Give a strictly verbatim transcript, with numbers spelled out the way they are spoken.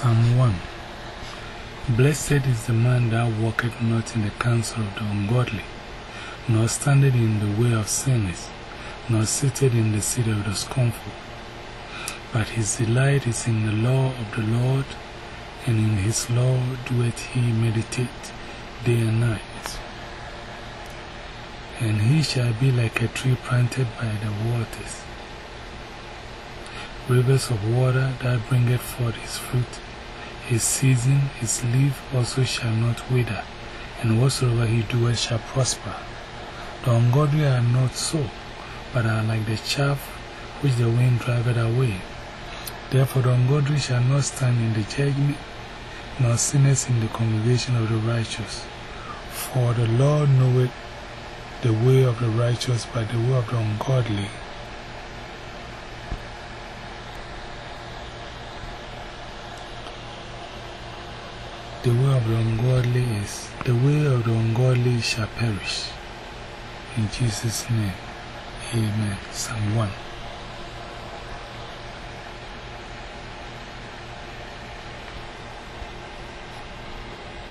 Psalm one. Blessed is the man that walketh not in the counsel of the ungodly, nor standeth in the way of sinners, nor sitteth in the seat of the scornful. But his delight is in the law of the Lord, and in his law doeth he meditate day and night. And he shall be like a tree planted by the waters, rivers of water that bringeth forth his fruit. His season, his leaf also shall not wither, and whatsoever he doeth shall prosper. The ungodly are not so, but are like the chaff which the wind driveth away. Therefore the ungodly shall not stand in the judgment, nor sinners in the congregation of the righteous. For the Lord knoweth the way of the righteous, but the way of the ungodly The way of the ungodly is, the way of the ungodly shall perish. In Jesus' name, amen. Psalm one.